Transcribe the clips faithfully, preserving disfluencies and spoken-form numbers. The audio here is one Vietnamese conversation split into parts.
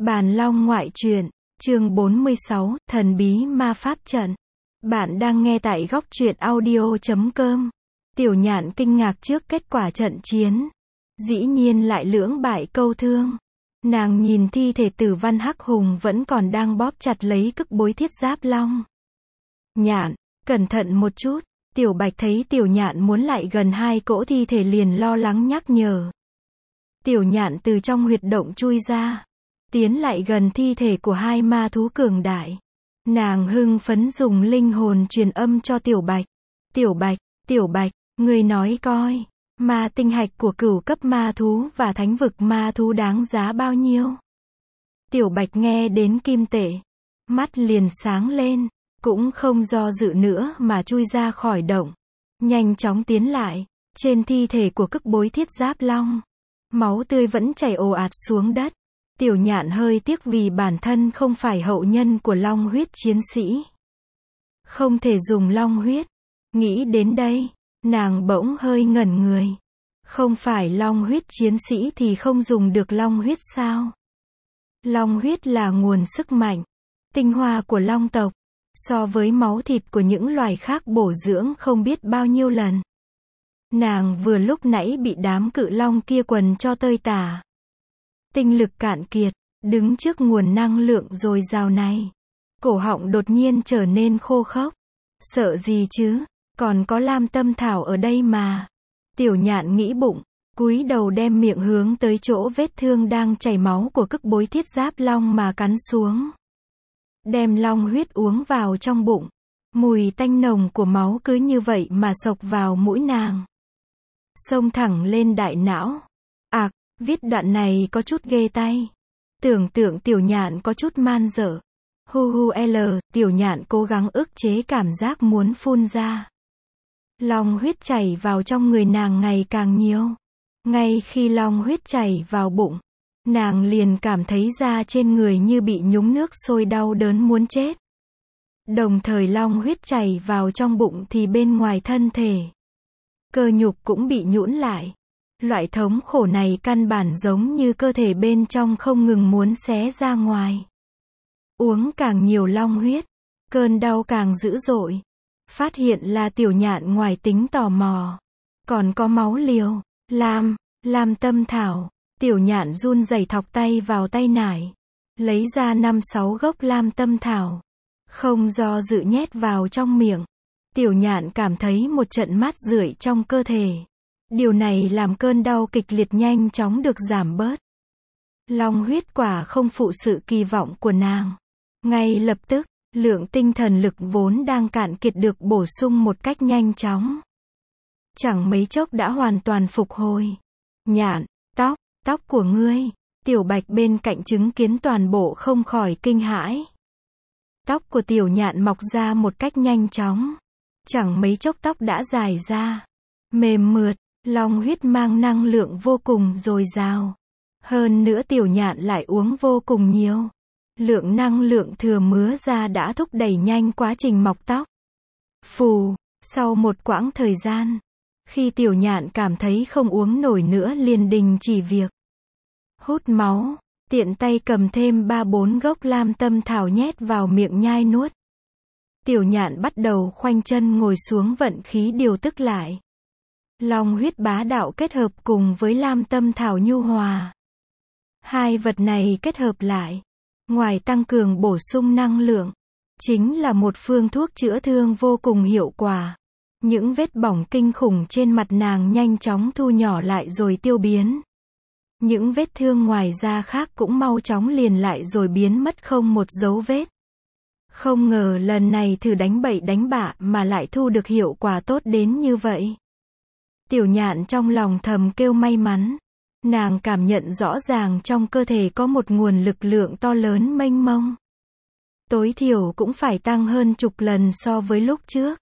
Bàn Long ngoại truyện, chương bốn mươi sáu, thần bí ma pháp trận. Bạn đang nghe tại góc truyện audio chấm com. Tiểu Nhạn kinh ngạc trước kết quả trận chiến. Dĩ nhiên lại lưỡng bại câu thương. Nàng nhìn thi thể Tử Văn Hắc Hùng vẫn còn đang bóp chặt lấy cức bối thiết giáp long. Nhạn, cẩn thận một chút. Tiểu Bạch thấy Tiểu Nhạn muốn lại gần hai cỗ thi thể liền lo lắng nhắc nhở. Tiểu Nhạn từ trong huyệt động chui ra, tiến lại gần thi thể của hai ma thú cường đại. Nàng hưng phấn dùng linh hồn truyền âm cho Tiểu Bạch. Tiểu Bạch, Tiểu Bạch, ngươi nói coi, ma tinh hạch của cửu cấp ma thú và thánh vực ma thú đáng giá bao nhiêu? Tiểu Bạch nghe đến kim tệ, mắt liền sáng lên, cũng không do dự nữa mà chui ra khỏi động. Nhanh chóng tiến lại, trên thi thể của cức bối thiết giáp long. Máu tươi vẫn chảy ồ ạt xuống đất. Tiểu Nhạn hơi tiếc vì bản thân không phải hậu nhân của long huyết chiến sĩ. Không thể dùng long huyết. Nghĩ đến đây, nàng bỗng hơi ngẩn người. Không phải long huyết chiến sĩ thì không dùng được long huyết sao? Long huyết là nguồn sức mạnh, tinh hoa của long tộc. So với máu thịt của những loài khác bổ dưỡng không biết bao nhiêu lần. Nàng vừa lúc nãy bị đám cự long kia quần cho tơi tả. Tinh lực cạn kiệt, đứng trước nguồn năng lượng dồi dào này. Cổ họng đột nhiên trở nên khô khốc. Sợ gì chứ, còn có lam tâm thảo ở đây mà. Tiểu Nhạn nghĩ bụng, cúi đầu đem miệng hướng tới chỗ vết thương đang chảy máu của cức bối thiết giáp long mà cắn xuống. Đem long huyết uống vào trong bụng. Mùi tanh nồng của máu cứ như vậy mà xộc vào mũi nàng. Xông thẳng lên đại não. Ạc, à, viết đoạn này có chút ghê tay. Tưởng tượng Tiểu Nhạn có chút man dở. Hu hu l, Tiểu Nhạn cố gắng ức chế cảm giác muốn phun ra. Long huyết chảy vào trong người nàng ngày càng nhiều. Ngay khi long huyết chảy vào bụng, nàng liền cảm thấy da trên người như bị nhúng nước sôi đau đớn muốn chết. Đồng thời long huyết chảy vào trong bụng thì bên ngoài thân thể, cơ nhục cũng bị nhũn lại. Loại thống khổ này căn bản giống như cơ thể bên trong không ngừng muốn xé ra ngoài. Uống càng nhiều long huyết, cơn đau càng dữ dội. Phát hiện là Tiểu Nhạn ngoài tính tò mò, còn có máu liều, lam, lam tâm thảo. Tiểu Nhạn run rẩy thọc tay vào tay nải, lấy ra năm sáu gốc lam tâm thảo, không do dự nhét vào trong miệng. Tiểu Nhạn cảm thấy một trận mát rượi trong cơ thể. Điều này làm cơn đau kịch liệt nhanh chóng được giảm bớt. Long huyết quả không phụ sự kỳ vọng của nàng. Ngay lập tức, lượng tinh thần lực vốn đang cạn kiệt được bổ sung một cách nhanh chóng. Chẳng mấy chốc đã hoàn toàn phục hồi. Nhạn, tóc, tóc của ngươi. Tiểu Bạch bên cạnh chứng kiến toàn bộ không khỏi kinh hãi. Tóc của Tiểu Nhạn mọc ra một cách nhanh chóng. Chẳng mấy chốc tóc đã dài ra, mềm mượt. Long huyết mang năng lượng vô cùng dồi dào. Hơn nữa Tiểu Nhạn lại uống vô cùng nhiều. Lượng năng lượng thừa mứa ra đã thúc đẩy nhanh quá trình mọc tóc. Phù, sau một quãng thời gian, khi Tiểu Nhạn cảm thấy không uống nổi nữa liền đình chỉ việc hút máu, tiện tay cầm thêm ba bốn gốc lam tâm thảo nhét vào miệng nhai nuốt. Tiểu Nhạn bắt đầu khoanh chân ngồi xuống vận khí điều tức lại. Long huyết bá đạo kết hợp cùng với lam tâm thảo nhu hòa. Hai vật này kết hợp lại, ngoài tăng cường bổ sung năng lượng, chính là một phương thuốc chữa thương vô cùng hiệu quả. Những vết bỏng kinh khủng trên mặt nàng nhanh chóng thu nhỏ lại rồi tiêu biến. Những vết thương ngoài da khác cũng mau chóng liền lại rồi biến mất không một dấu vết. Không ngờ lần này thử đánh bậy đánh bạ mà lại thu được hiệu quả tốt đến như vậy. Tiểu Nhạn trong lòng thầm kêu may mắn. Nàng cảm nhận rõ ràng trong cơ thể có một nguồn lực lượng to lớn mênh mông. Tối thiểu cũng phải tăng hơn chục lần so với lúc trước.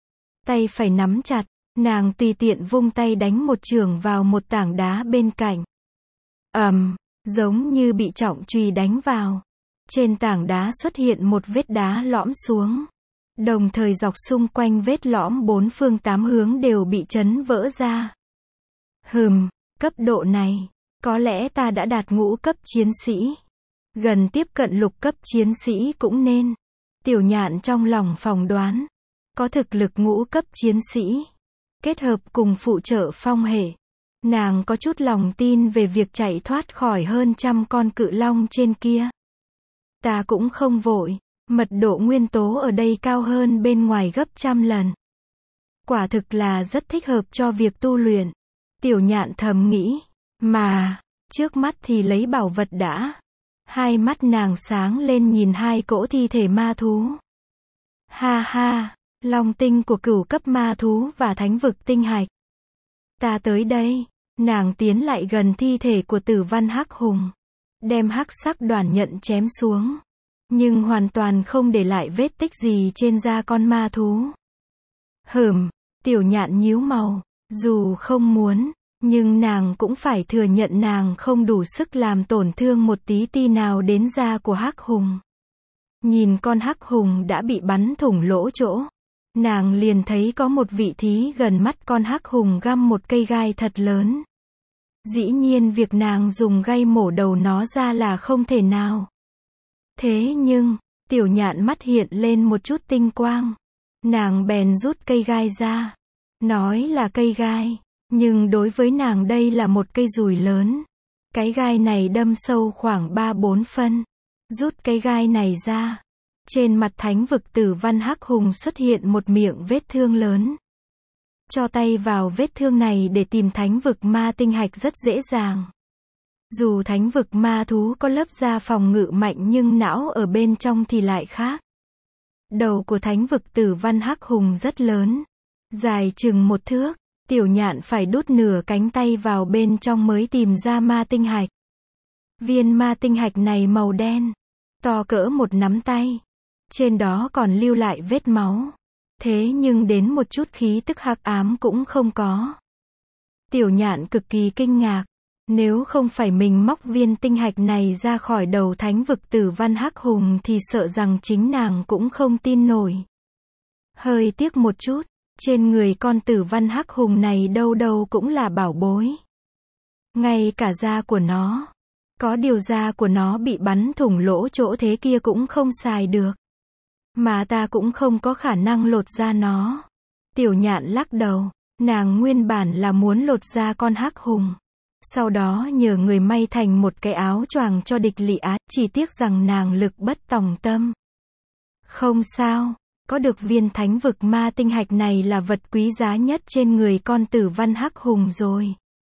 Tay phải nắm chặt, nàng tùy tiện vung tay đánh một chưởng vào một tảng đá bên cạnh. Ầm, giống như bị trọng chùy đánh vào. Trên tảng đá xuất hiện một vết đá lõm xuống. Đồng thời dọc xung quanh vết lõm bốn phương tám hướng đều bị chấn vỡ ra. Hừm, cấp độ này, có lẽ ta đã đạt ngũ cấp chiến sĩ. Gần tiếp cận lục cấp chiến sĩ cũng nên. Tiểu Nhạn trong lòng phỏng đoán. Có thực lực ngũ cấp chiến sĩ. Kết hợp cùng phụ trợ phong hệ. Nàng có chút lòng tin về việc chạy thoát khỏi hơn trăm con cự long trên kia. Ta cũng không vội. Mật độ nguyên tố ở đây cao hơn bên ngoài gấp trăm lần. Quả thực là rất thích hợp cho việc tu luyện. Tiểu Nhạn thầm nghĩ. Mà, trước mắt thì lấy bảo vật đã. Hai mắt nàng sáng lên nhìn hai cỗ thi thể ma thú. Ha ha, long tinh của cửu cấp ma thú và thánh vực tinh hạch. Ta tới đây. Nàng tiến lại gần thi thể của Tử Văn Hắc Hùng. Đem hắc sắc đoản nhận chém xuống. Nhưng hoàn toàn không để lại vết tích gì trên da con ma thú. Hừm, Tiểu Nhạn nhíu màu. Dù không muốn, nhưng nàng cũng phải thừa nhận nàng không đủ sức làm tổn thương một tí ti nào đến da của Hắc Hùng. Nhìn con Hắc Hùng đã bị bắn thủng lỗ chỗ. Nàng liền thấy có một vị thí gần mắt con Hắc Hùng găm một cây gai thật lớn. Dĩ nhiên việc nàng dùng gai mổ đầu nó ra là không thể nào. Thế nhưng, Tiểu Nhạn mắt hiện lên một chút tinh quang. Nàng bèn rút cây gai ra. Nói là cây gai, nhưng đối với nàng đây là một cây dùi lớn. Cái gai này đâm sâu khoảng ba bốn phân. Rút cái gai này ra. Trên mặt thánh vực Tử Văn Hắc Hùng xuất hiện một miệng vết thương lớn. Cho tay vào vết thương này để tìm thánh vực ma tinh hạch rất dễ dàng. Dù thánh vực ma thú có lớp da phòng ngự mạnh nhưng não ở bên trong thì lại khác. Đầu của thánh vực Tử Văn Hắc Hùng rất lớn. Dài chừng một thước. Tiểu Nhạn phải đút nửa cánh tay vào bên trong mới tìm ra ma tinh hạch. Viên ma tinh hạch này màu đen. To cỡ một nắm tay. Trên đó còn lưu lại vết máu. Thế nhưng đến một chút khí tức hắc ám cũng không có. Tiểu Nhạn cực kỳ kinh ngạc. Nếu không phải mình móc viên tinh hạch này ra khỏi đầu thánh vực Tử Văn Hắc Hùng thì sợ rằng chính nàng cũng không tin nổi. Hơi tiếc một chút, trên người con Tử Văn Hắc Hùng này đâu đâu cũng là bảo bối. Ngay cả da của nó. Có điều da của nó bị bắn thủng lỗ chỗ thế kia cũng không xài được. Mà ta cũng không có khả năng lột da nó. Tiểu Nhạn lắc đầu. Nàng nguyên bản là muốn lột da con Hắc Hùng. Sau đó nhờ người may thành một cái áo choàng cho địch Lị Á, chỉ tiếc rằng nàng lực bất tòng tâm. Không sao, có được viên thánh vực ma tinh hạch này là vật quý giá nhất trên người con Tử Văn Hắc Hùng rồi.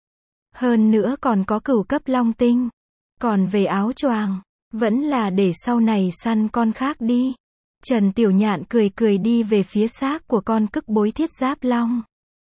Hơn nữa còn có cửu cấp long tinh. Còn về áo choàng, vẫn là để sau này săn con khác đi. Trần Tiểu Nhạn cười cười đi về phía xác của con Cức Bối Thiết Giáp Long.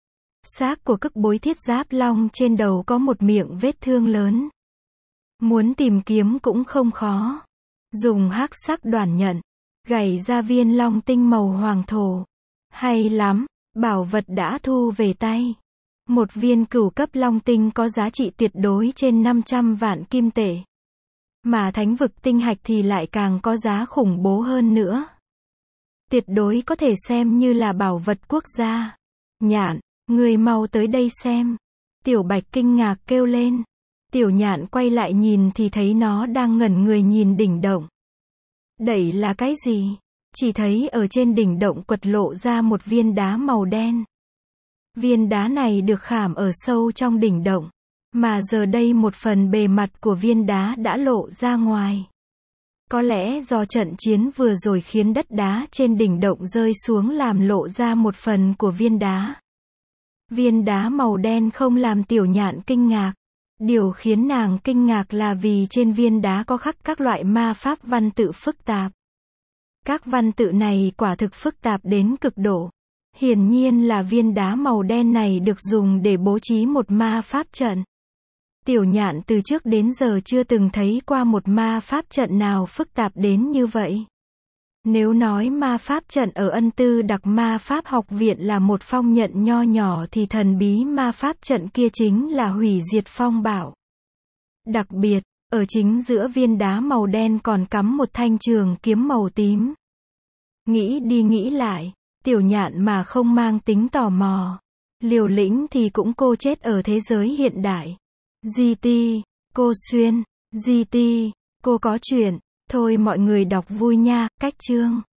Xác của Cức Bối Thiết Giáp Long trên đầu có một miệng vết thương lớn. Muốn tìm kiếm cũng không khó. Dùng hắc sắc đoản nhận, gảy ra viên long tinh màu hoàng thổ. Hay lắm, bảo vật đã thu về tay. Một viên cửu cấp long tinh có giá trị tuyệt đối trên năm trăm vạn kim tệ. Mà thánh vực tinh hạch thì lại càng có giá khủng bố hơn nữa. Tuyệt đối có thể xem như là bảo vật quốc gia. Nhạn, người mau tới đây xem. Tiểu Bạch kinh ngạc kêu lên. Tiểu Nhạn quay lại nhìn thì thấy nó đang ngẩn người nhìn đỉnh động. Đẩy là cái gì? Chỉ thấy ở trên đỉnh động quật lộ ra một viên đá màu đen. Viên đá này được khảm ở sâu trong đỉnh động. Mà giờ đây một phần bề mặt của viên đá đã lộ ra ngoài. Có lẽ do trận chiến vừa rồi khiến đất đá trên đỉnh động rơi xuống làm lộ ra một phần của viên đá. Viên đá màu đen không làm Tiểu Nhạn kinh ngạc. Điều khiến nàng kinh ngạc là vì trên viên đá có khắc các loại ma pháp văn tự phức tạp. Các văn tự này quả thực phức tạp đến cực độ. Hiển nhiên là viên đá màu đen này được dùng để bố trí một ma pháp trận. Tiểu Nhạn từ trước đến giờ chưa từng thấy qua một ma pháp trận nào phức tạp đến như vậy. Nếu nói ma pháp trận ở Ân Tư Đặc Ma Pháp Học Viện là một phong nhận nho nhỏ thì thần bí ma pháp trận kia chính là hủy diệt phong bảo. Đặc biệt, ở chính giữa viên đá màu đen còn cắm một thanh trường kiếm màu tím. Nghĩ đi nghĩ lại, Tiểu Nhạn mà không mang tính tò mò. Liều lĩnh thì cũng cô chết ở thế giới hiện đại. giê tê, cô Xuyên, giê tê, Cô có chuyện. Thôi mọi người đọc vui nha, cách chương.